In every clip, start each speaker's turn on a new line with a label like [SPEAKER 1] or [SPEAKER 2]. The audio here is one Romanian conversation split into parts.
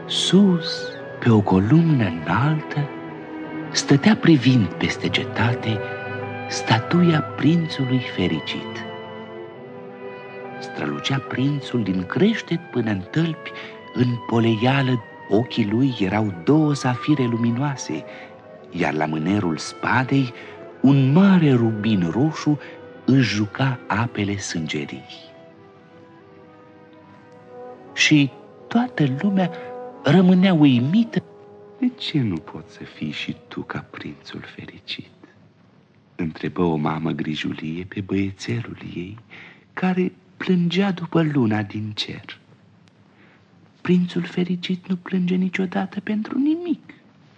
[SPEAKER 1] Sus, pe o columnă înaltă, stătea privind peste cetate statuia prințului fericit. Strălucea prințul din creștet până în tălpi, în poleială ochii lui erau două safire luminoase, iar la mânerul spadei un mare rubin roșu își juca apele sângerii. Și toată lumea rămânea uimită. De ce nu poți să fii și tu ca prințul fericit? Întrebă o mamă grijulie pe băiețelul ei, care plângea după luna din cer. Prințul fericit nu plânge niciodată pentru nimic.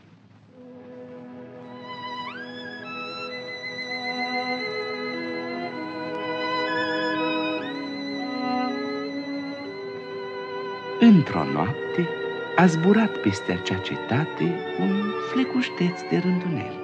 [SPEAKER 1] Într-o noapte a zburat peste acea cetate un flecușteț de rândunel.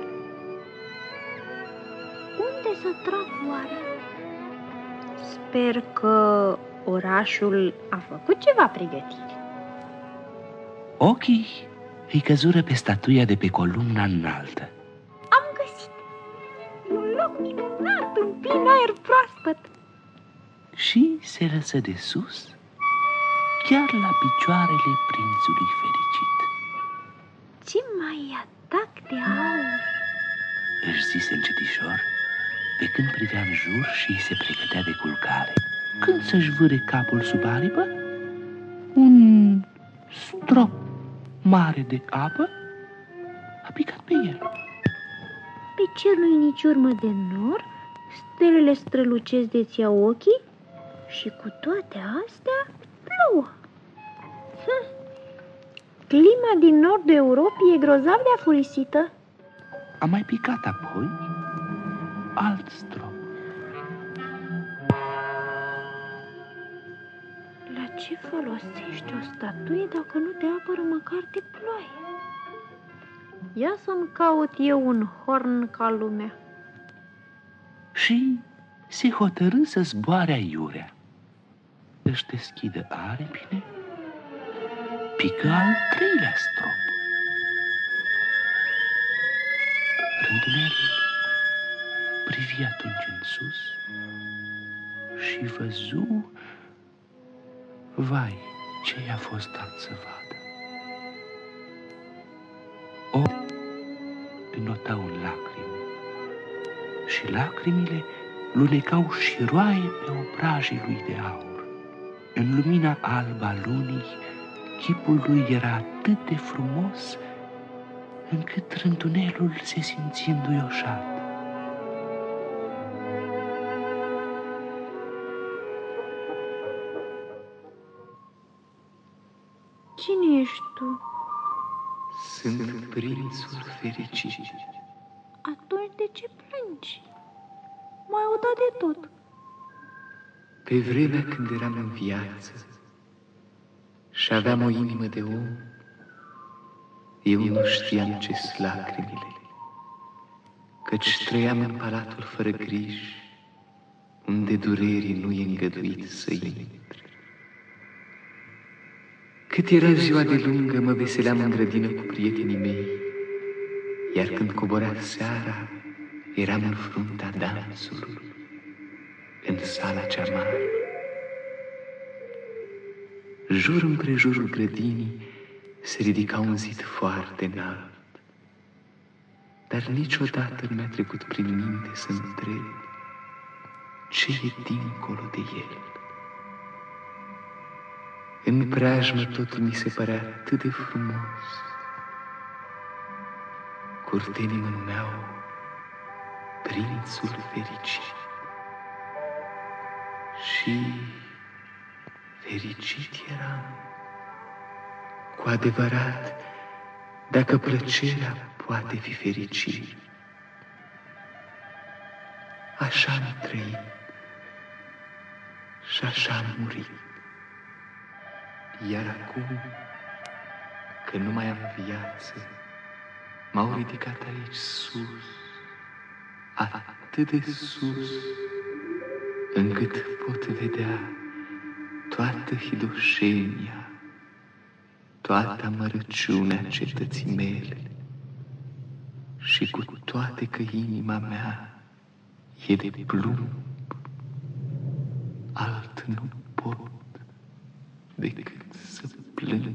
[SPEAKER 2] Unde să trag oare? Sper că orașul a făcut ceva pregătire.
[SPEAKER 1] Ochii îi căzură pe statuia de pe columna înaltă.
[SPEAKER 2] Am găsit un loc minunat, un plin aer proaspăt.
[SPEAKER 1] Și se lăsă de sus, chiar la picioarele prințului fericit.
[SPEAKER 2] Ce mai atac de aur!
[SPEAKER 1] Își zise încetișor, pe când privea în jur și se pregătea de culcare. Când să-și vâre capul sub aripă, un strop mare de apă a picat pe el.
[SPEAKER 2] Pe cer nu-i nici urmă de nor, stelele strălucesc de-ți ia ochii și cu toate astea plouă. Clima din nordul Europei e grozav de afurisită.
[SPEAKER 1] A mai picat apoi alt strop.
[SPEAKER 2] La ce folosește o statuie dacă nu te apără măcar de ploaie? Ia să-mi caut eu un horn ca lumea.
[SPEAKER 1] Și se hotărâ să zboare aiurea. Își deschidă aripile, pică al treilea strop. Rândunelul privi atunci în sus și văzu, vai, ce i-a fost dat să vadă. Înotau în lacrimi și lacrimile lunecau șiroaie pe obrajii lui de aur. În lumina albă a lunii, chipul lui era atât de frumos încât rândunelul se simți înduioșat.
[SPEAKER 2] Cine ești tu?
[SPEAKER 1] Sunt prințul fericit.
[SPEAKER 2] Atunci de ce plângi? M-ai udat de tot.
[SPEAKER 3] Pe vremea când eram în viață și aveam o inimă de om, eu nu știam ce-s lacrimile, căci trăiam în palatul fără griji, unde durerii nu e îngăduit să intre. Cât era ziua de lungă, mă veseleam în grădină cu prietenii mei, iar când coborea seara, eram în fruntea dansului, în sala cea mare. Jur împrejurul grădinii se ridica un zid foarte înalt, dar niciodată nu mi-a trecut prin minte să întreb ce e dincolo de el. În preajmă totul mi se părea atât de frumos. Curtenii mă numeau Prințul Fericit. Și fericit eram. Cu adevărat, dacă plăcerea poate fi fericire. Așa am trăit și așa am murit. Iar acum, că nu mai am viață, m-au ridicat aici sus, atât de sus, încât pot vedea toată hidoșenia toată amărăciunea cetății mele și cu toate că inima mea e de plumb, alt nu pot decât să plâng.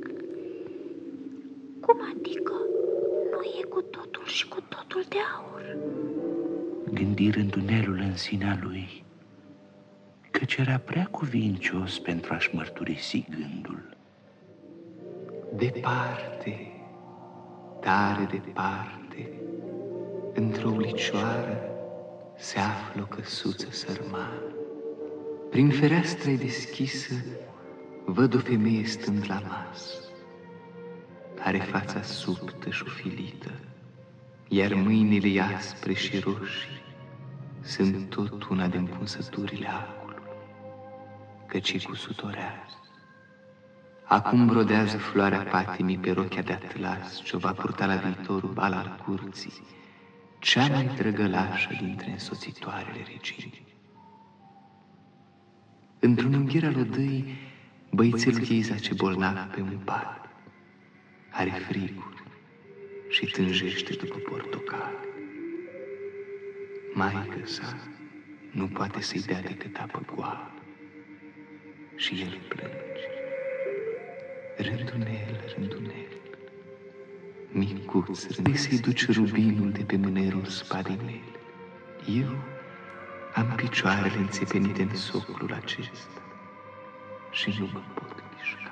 [SPEAKER 2] Cum adică? Nu e cu totul și cu totul de aur?
[SPEAKER 1] Gândi Rândunelul în sinea lui, căci era prea cuvincios pentru a-și mărturisi gândul.
[SPEAKER 3] Departe, tare departe, într-o ulicioară se află o căsuță sărmană. Prin fereastra deschisă văd o femeie stând la masă. Are fața subtă și ufilită, iar mâinile aspre și roșii sunt tot una din punsăturile acului, căci e cusutorează. Acum brodează floarea patimii pe rochea de atlas ce-o va purta la viitorul bal al curții, cea mai drăgălașă dintre însoțitoarele reginii. Într-un ungher al odăii, băițelul ei zace bolnav pe un pat. Are friguri și tânjește după portocale. Maică sa nu poate să-i dea decât apă goală și el plânge. Rândunel, Rândunel, micuț, Rândunel, să-i duci rubinul de pe mânerul spadei mele. Eu am picioarele înțepenite în soclul acesta și nu mă pot mișca.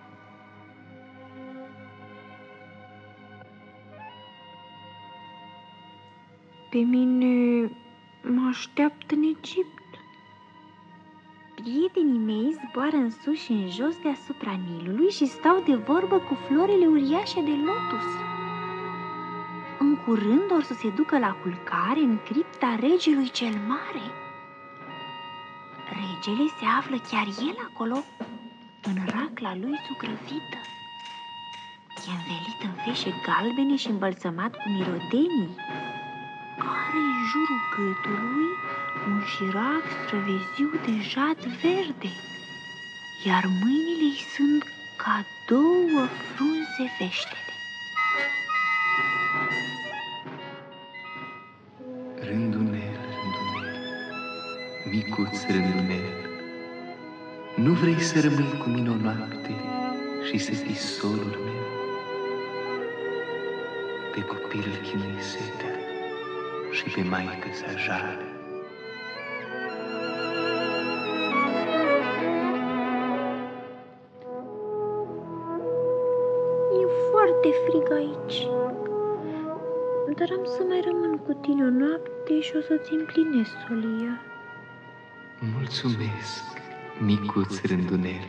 [SPEAKER 2] Pe mine mă așteaptă în Egipt. Prietenii mei zboară în sus și în jos deasupra Nilului și stau de vorbă cu florile uriașe de lotus. În curând or să se ducă la culcare în cripta regelui cel mare. Regele se află chiar el acolo, în racla lui zugrăvită. E învelit în feșe galbene și îmbălsămat cu mirodenii. Are în jurul gâtului un șirac străveziu de jad verde, iar mâinile-i sunt ca două frunze veștede.
[SPEAKER 3] Rândunel, Rândunel, micuț Rândunel, nu vrei să rămâi cu mine o noapte și să fii solul meu? Pe copil îl chinui setea și pe maică sa jale.
[SPEAKER 2] E foarte frig aici, dar am să mai rămân cu tine o noapte și o să-ți împlinesc solia.
[SPEAKER 3] Mulțumesc, micuț Rândunel.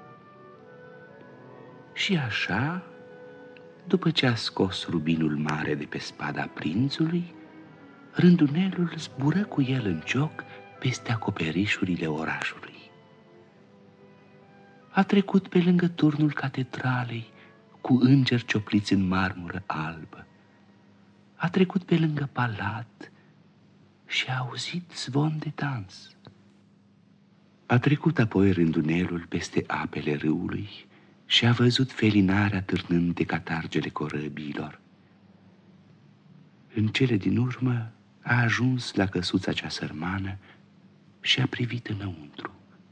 [SPEAKER 1] Și așa, după ce a scos rubinul mare de pe spada prințului, Rândunelul zbură cu el în cioc peste acoperișurile orașului. A trecut pe lângă turnul catedralei cu îngeri ciopliți în marmură albă. A trecut pe lângă palat și a auzit zvon de dans. A trecut apoi Rândunelul peste apele râului și a văzut felinarea târnând de catargele corăbiilor. În cele din urmă a ajuns la căsuța cea sărmană și a privit înăuntru.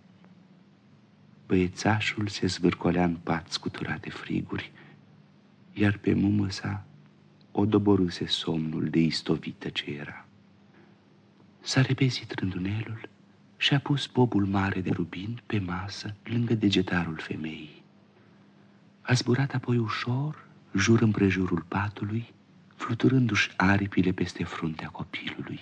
[SPEAKER 1] Băiețașul se zvârcolea în pat scuturat de friguri, iar pe mumă sa o doborâse somnul de istovită ce era. S-a repezit Rândunelul și a pus bobul mare de rubin pe masă lângă degetarul femeii. A zburat apoi ușor, jur împrejurul patului, fluturându-și aripile peste fruntea copilului.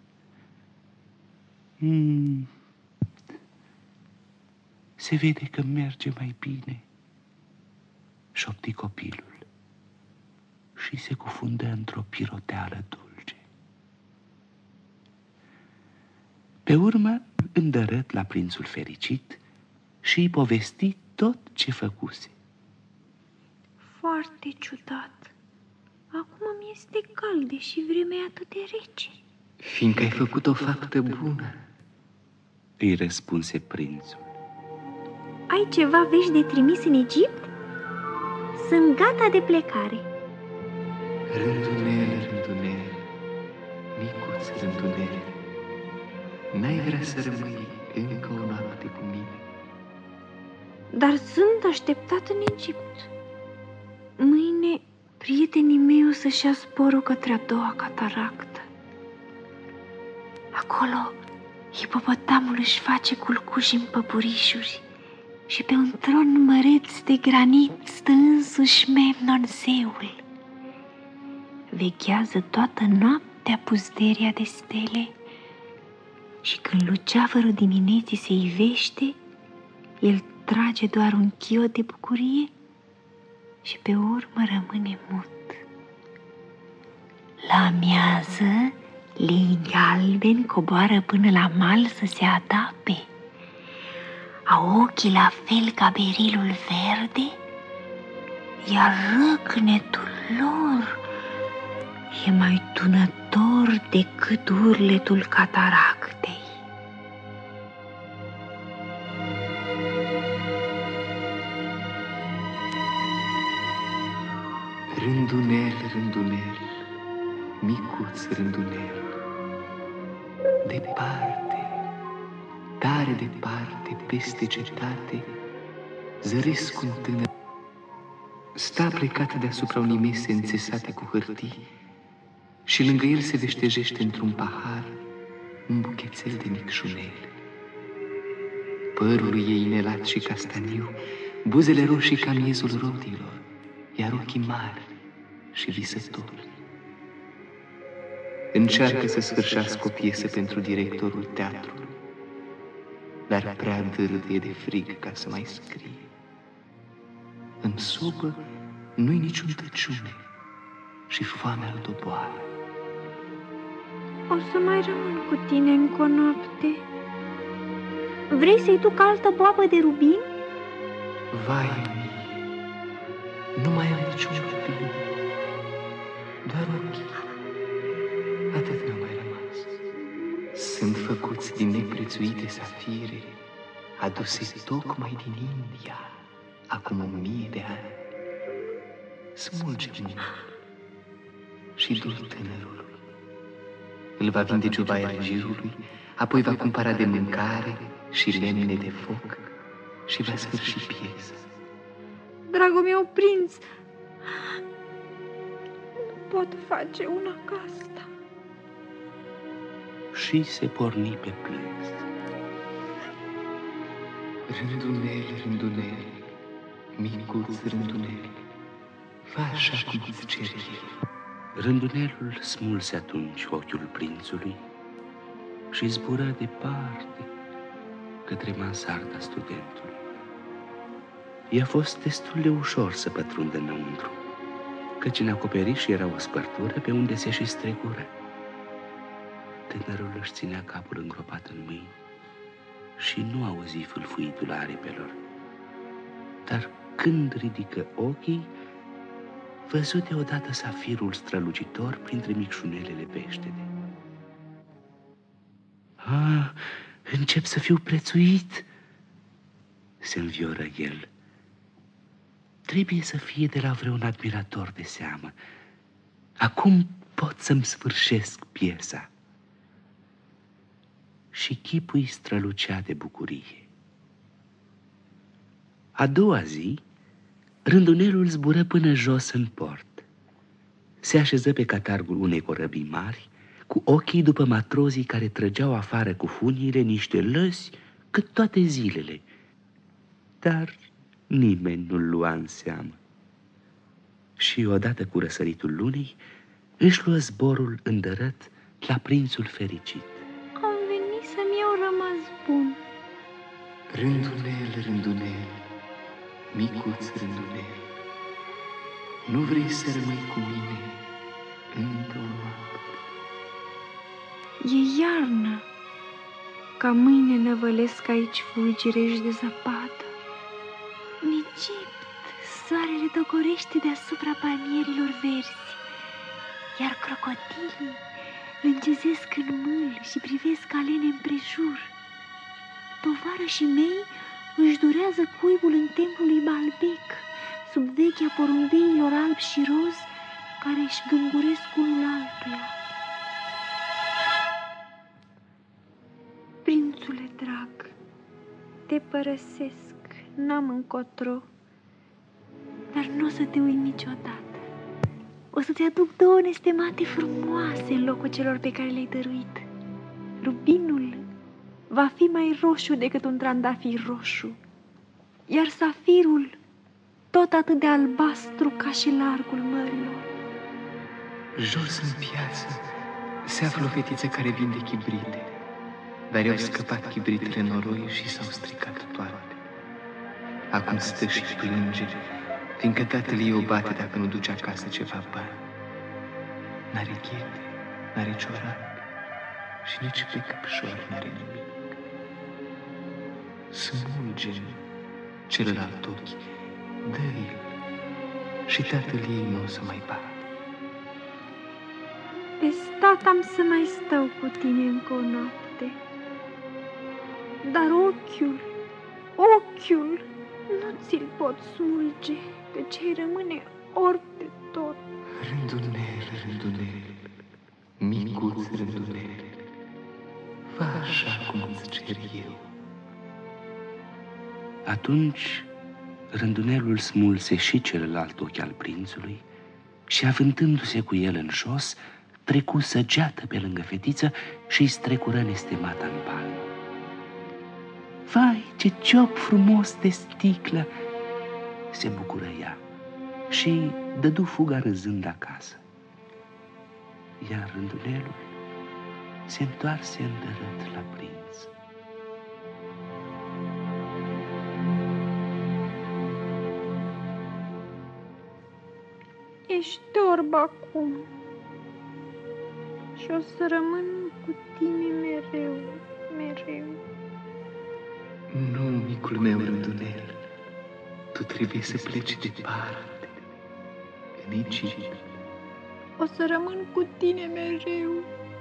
[SPEAKER 1] Se vede că merge mai bine, șopti copilul și se cufundă într-o piroteală dulce. Pe urmă îndărât la prințul fericit și îi povesti tot ce făcuse.
[SPEAKER 2] Foarte ciudat. Acum mi este cald, deși vremea e atât de rece.
[SPEAKER 3] Fiindcă ai făcut o faptă bună,
[SPEAKER 1] îi răspunse prințul.
[SPEAKER 2] Ai ceva vești de trimis în Egipt? Sunt gata de plecare.
[SPEAKER 3] Rândunel, rândunel, micuț rândunel, n-ai vrea să rămâi încă o noapte cu mine?
[SPEAKER 2] Dar sunt așteptat în Egipt. Mâine prietenii mei o să-și ia zborul către a doua cataractă. Acolo hipopotamul își face culcuși în păpurișuri și pe un tron măreț de granit stă însuși Memnon zeul. Veghează toată noaptea puzderia de stele și când luceafărul dimineții se ivește, el trage doar un chiot de bucurie și pe urmă rămâne mut. La amiază, lei galbeni coboară până la mal să se adape. Au ochii la fel ca berilul verde, iar răcnetul lor e mai tunător decât urletul cataractei.
[SPEAKER 3] Rândunel, rândunel, micuț rândunel, departe, tare departe, peste cetate, zăresc un tânăr. Sta plecat deasupra unei mese înțesate cu hârtii și lângă el se veștejește într-un pahar un buchețel de micșunele. Părul ei inelat și castaniu, buzele roșii ca miezul rodilor, iar ochii mari și visători. Încearcă să sfârșească o piesă pentru directorul teatrului, dar prea dârdie de frig ca să mai scrie. În sobă nu-i niciun tăciune și foamea îl doboară.
[SPEAKER 2] O să mai rămân cu tine încă o noapte. Vrei să-i duc altă boabă de rubin?
[SPEAKER 3] Vai mie, nu mai am niciun rubin, doar ochii. Atât mi-a mai rămas. Sunt făcuți din neprețuite safire, aduse tocmai din India, acum 1000 de ani. Smulge mâna și du-l tânărului. Îl va vinde Giuvaia Girului, apoi va cumpăra de mâncare și lemne de foc și va sfârși piesa.
[SPEAKER 2] Dragul meu prinț, nu pot face una ca asta.
[SPEAKER 1] Și se porni pe plâns.
[SPEAKER 3] Rândunel, rândunel, micuț rândunel, fă așa cum îți cer eu.
[SPEAKER 1] Rândunelul smulse atunci ochiul prințului și zbură departe către mansarda studentului. I-a fost destul de ușor să pătrundă înăuntru, căci în acoperiș era o spărtură pe unde se și strecură. Tânărul își ținea capul îngropat în mâini și nu auzi fâlfâitul aripelor. Dar când ridică ochii, văzu deodată safirul strălucitor printre micșunelele peștede. Încep să fiu prețuit, se învioră el. Trebuie să fie de la vreun admirator de seamă. Acum pot să-mi sfârșesc piesa. Și chipul îi strălucea de bucurie. A doua zi, rândunelul zbură până jos în port. Se așeză pe catargul unei corăbii mari, cu ochii după matrozii care trăgeau afară cu funiile niște lăsi cât toate zilele. Dar nimeni nu-l lua în seamă. Și odată cu răsăritul lunii, își luă zborul îndărăt la prințul fericit.
[SPEAKER 2] Am venit să-mi iau rămas bun.
[SPEAKER 3] Rândunel, rândunel, micuț rândunel, nu vrei să rămâi cu mine încă o noapte?
[SPEAKER 2] E iarnă, ca mâine năvălesc aici fulgirești de zăpadă. În Egipt, soarele dogorește deasupra palmierilor verzi, iar crocodilii lângezesc în mâl și privesc alene împrejur. Tovarășii mei își durează cuibul în templul lui Baalbec, sub vechea porumbeilor albi și roz care își gânguresc unul altuia. Prințule drag, te părăsesc, n-am încotro, dar nu o să te uit niciodată. O să-ți aduc două nestemate frumoase în locul celor pe care le-ai dăruit. Rubinul va fi mai roșu decât un trandafir roșu, iar safirul tot atât de albastru ca și largul mărilor.
[SPEAKER 3] Jos în piață se află o fetiță care vinde chibrite, dar i-au scăpat chibritele noroi și s-au stricat toate. Acum stă și plânge, fiindcă tatăl ei o bate dacă nu duce acasă ceva bani. N-are ghete, n-are ciorapi și nici pe căpșor n-are nimic. Smulge celălalt ochi, dă-i și tatăl ei nu o să mai bată.
[SPEAKER 2] Pe stat am să mai stau cu tine încă o noapte, dar ochiul nu ți-l pot smulge, căci ai rămâne orb de tot.
[SPEAKER 3] Rândunel, micuț rândunel, fă așa cum îți cer eu.
[SPEAKER 1] Atunci Rândunelul smulse și celălalt ochi al prințului și, avântându-se cu el în jos, trecu săgeată pe lângă fetiță și îi strecură nestemata în palmă. Vai, ce ciop frumos de sticlă! Se bucură ea și dădu fuga râzând acasă. Iar Rândunelul se întoarse îndărât la prinț.
[SPEAKER 2] Ești orb acum și o să rămân cu tine mereu, mereu.
[SPEAKER 3] Nu, micul meu Rândunel, tu trebuie să pleci departe, în Egipt.
[SPEAKER 2] O să rămân cu tine mereu.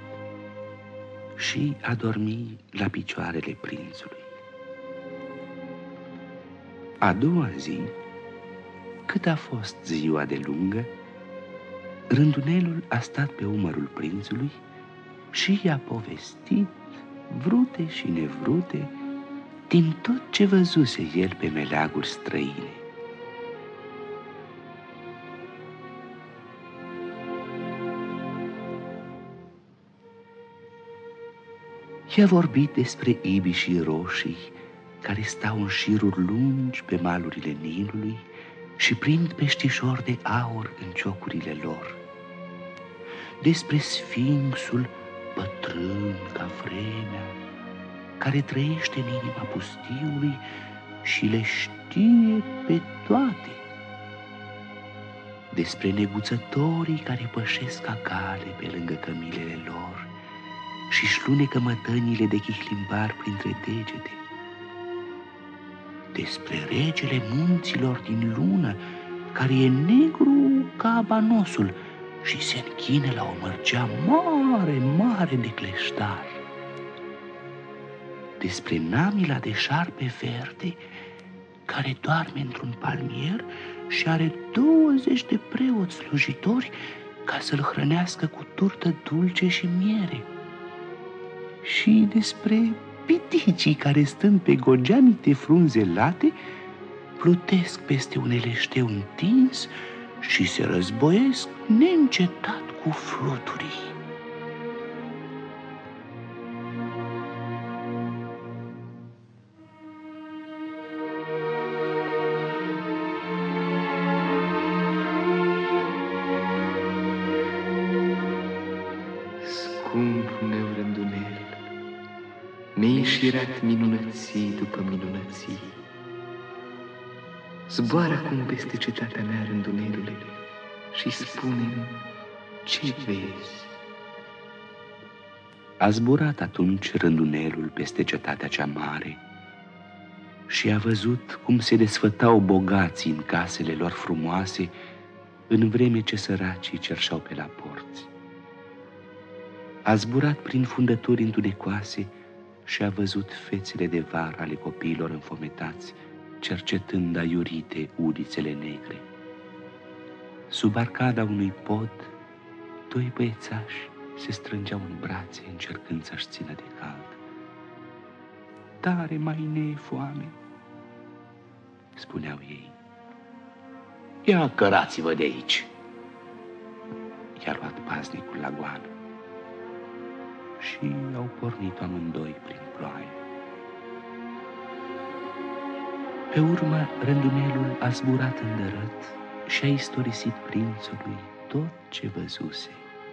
[SPEAKER 1] Și a dormi la picioarele prințului. A doua zi, cât a fost ziua de lungă, Rândunelul a stat pe umărul prințului și i-a povestit, vrute și nevrute, din tot ce văzuse el pe meleaguri străine. I-a vorbit despre ibișii roșii care stau în șiruri lungi pe malurile Nilului și prind peștișori de aur în ciocurile lor, despre sfinxul bătrân ca vremea, care trăiește în inima pustiului și le știe pe toate, despre neguțătorii care pășesc ca cale pe lângă cămilele lor și-și lunecă mătănile de chihlimbar printre degete, despre regele munților din lună, care e negru ca abanosul și se închine la o mărgea mare, mare de cleștar, despre namila de șarpe verde, care doarme într-un palmier și are 20 de preoți slujitori ca să-l hrănească cu turtă dulce și miere, și despre piticii care, stând pe gogeanite frunze late, plutesc peste un eleșteu întins și se războiesc neîncetat cu fluturii.
[SPEAKER 3] Scumpul meu Rândunel, mi-ai șirat minunății după minunății. Zboară acum peste cetatea mea, Rândunelule, și spune-mi ce vezi.
[SPEAKER 1] A zburat atunci Rândunelul peste cetatea cea mare și a văzut cum se desfătau bogații în casele lor frumoase, în vreme ce săracii cerșeau pe la porți. A zburat prin fundături întunecoase și a văzut fețele de vară ale copiilor înfometați, cercetând aiurite ulițele negre. Sub arcada unui pod, doi băiețași se strângeau în brațe, încercând să-și țină de cald. Tare mai ne e foame, spuneau ei. Ia cărați-vă de aici. I-a luat paznicul la goană și au pornit amândoi prin ploaie. Pe urmă, rândunelul a zburat îndărât și a istorisit prințului tot ce văzuse.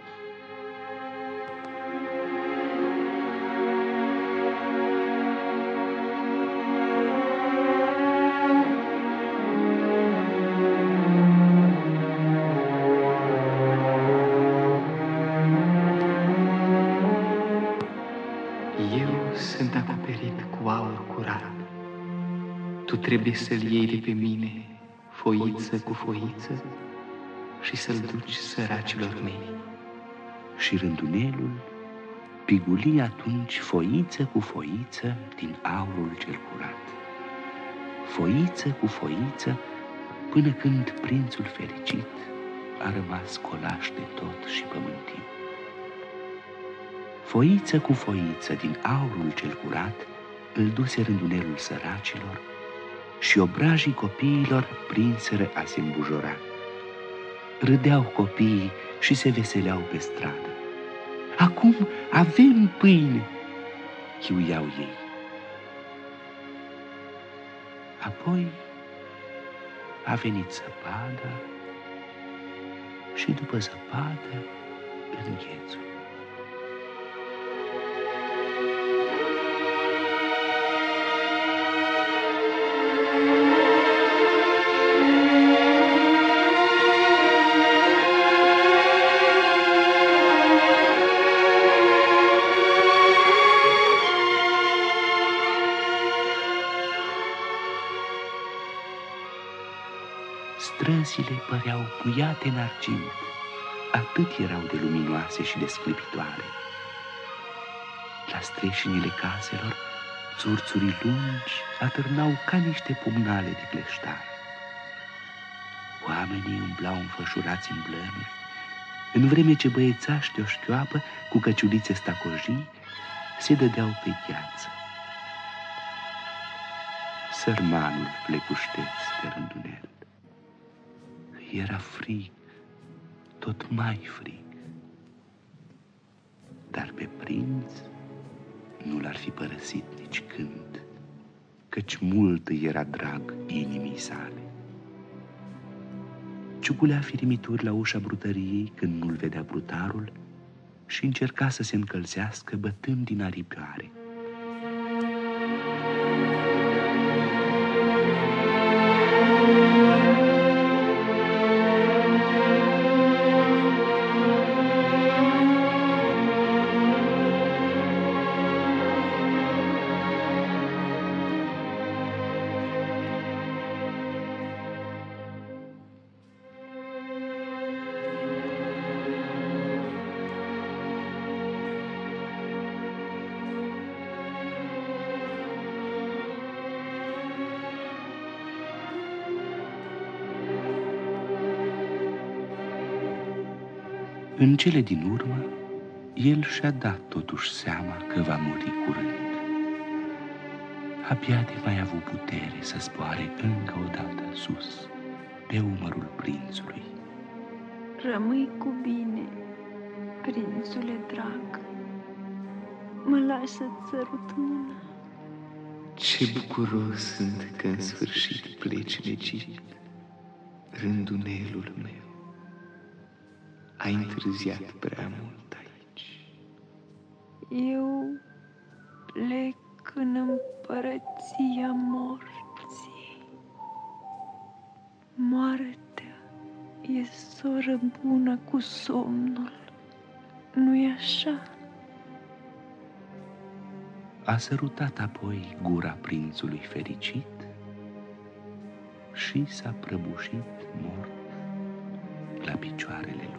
[SPEAKER 3] Eu sunt acoperit cu aur curat. Tu trebuie să-l iei de pe mine, foiță cu foiță, și să-l duci săracilor mei.
[SPEAKER 1] Și rândunelul piguli atunci foiță cu foiță din aurul cel curat. Foiță cu foiță, până când prințul fericit a rămas colaș de tot și pământiu. Foiță cu foiță din aurul cel curat îl duse rândunelul săracilor și obrajii copiilor prinseră a se îmbujora. Râdeau copiii și se veseleau pe stradă. Acum avem pâine, chiuiau ei. Apoi a venit zăpada și după zăpadă înghețul. Străzile păreau puiate în argint, atât erau de luminoase și de sclipitoare. La streșinile caselor, țurțurii lungi atârnau ca niște pumnale de cleștar. Oamenii umblau înfășurați în blănuri, în vreme ce băiețași de o șchioapă cu căciulițe stacojii se dădeau pe gheață. Sărmanul flecușteț pe rândunel. Era frig, tot mai frig, dar pe prinț nu l-ar fi părăsit nici când, căci mult îi era drag inimii sale. Ciuculea firimituri la ușa brutăriei când nu-l vedea brutarul și încerca să se încălzească bătând din aripioare. În cele din urmă, el și-a dat totuși seama că va muri curând. Abia de mai avut putere să zboare încă o dată sus, pe umărul prințului.
[SPEAKER 2] Rămâi cu bine, prințule drag. Mă lași să-ți sărut mâna.
[SPEAKER 3] Ce bucuros sunt că în sfârșit pleci în Egipt, rândunelul meu. Ai întârziat prea mult aici.
[SPEAKER 2] Eu plec în împărăția morții. Moartea e soră bună cu somnul, nu-i așa?
[SPEAKER 1] A sărutat apoi gura prințului fericit și s-a prăbușit mort la picioarele lui.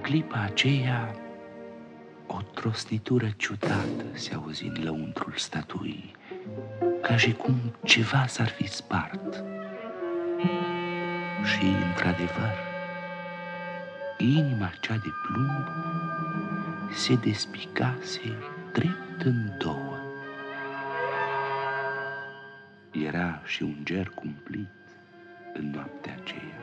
[SPEAKER 1] clipa aceea, o trosnitură ciudată se auzi în lăuntrul statuii, ca și cum ceva s-ar fi spart. Și, într-adevăr, inima cea de plumb se despicase drept în două. Era și un ger cumplit în noaptea aceea.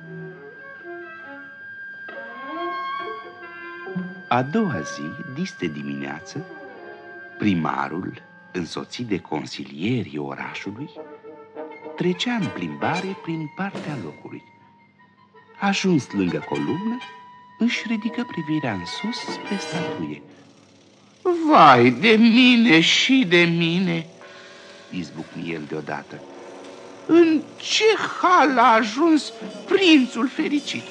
[SPEAKER 1] A doua zi, diste dimineață, primarul, însoțit de consilierii orașului, trecea în plimbare prin partea locului. Ajuns lângă columnă, își ridică privirea în sus spre statuie. Vai de mine și de mine, izbucni el deodată. În ce hal a ajuns prințul fericit?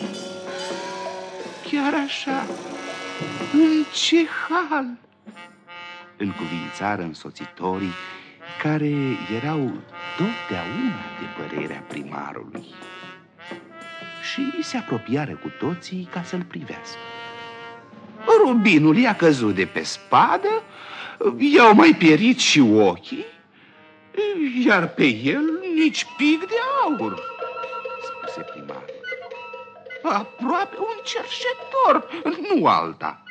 [SPEAKER 1] Chiar așa, în ce hal? Încuvințară însoțitorii, care erau totdeauna de părerea primarului, și se apropiară cu toții ca să-l privească. Rubinul i-a căzut de pe spadă, i-au mai pierit și ochii, iar pe el nici pic de aur, spuse primarul. Aproape un cerșetor, nu alta.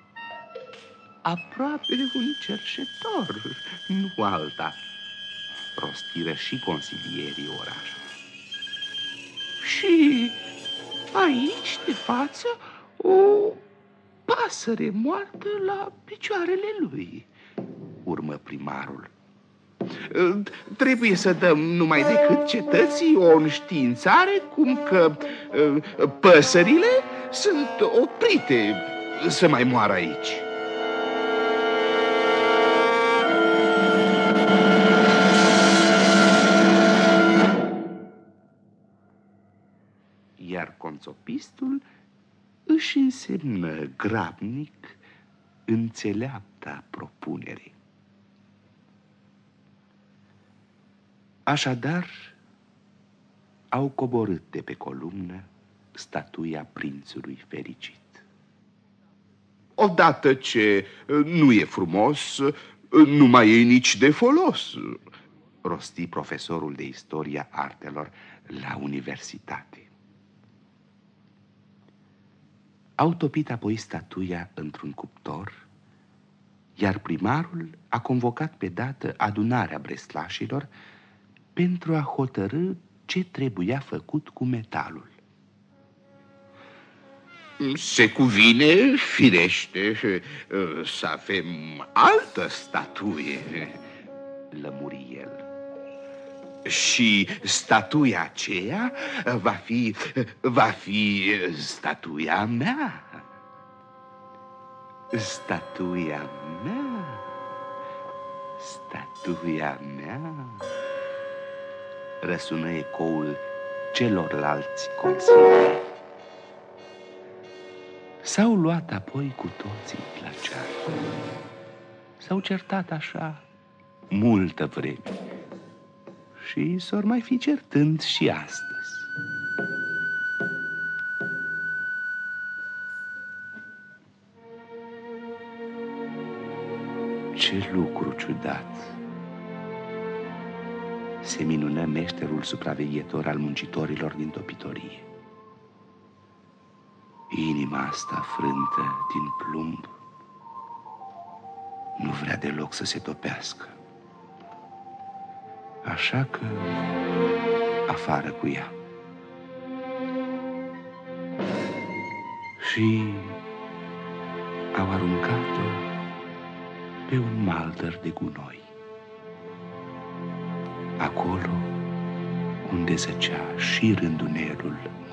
[SPEAKER 1] Aproape un cerșetor, nu alta, rostiră și consilierii orașului. Și aici, de față, o pasăre moartă la picioarele lui, urmă primarul. Trebuie să dăm numai decât cetății o înștiințare cum că păsările sunt oprite să mai moară aici. Iar conțopistul își însemnă grabnic înțeleapta propunere. Așadar, au coborât de pe columnă statuia prințului fericit. Odată ce nu e frumos, nu mai e nici de folos, rosti profesorul de istoria artelor la universitate. Au topit apoi statuia într-un cuptor, iar primarul a convocat pe dată adunarea breslașilor pentru a hotărî ce trebuia făcut cu metalul. Se cuvine, firește, să avem altă statuie, lămuri el. Și statuia aceea va fi statuia mea. Statuia mea. Statuia mea. Răsună ecoul celorlalți consilieri. S-au luat apoi cu toții la ceartă. S-au certat așa multă vreme și s-or mai fi certând și astăzi. Ce lucru ciudat! Se minună meșterul supraveghetor al muncitorilor din topitorie. Inima asta frântă din plumb nu vrea deloc să se topească. Așa că afară cu ea. Și au aruncat-o pe un maldăr de gunoi, acolo unde zăcea și rândunerul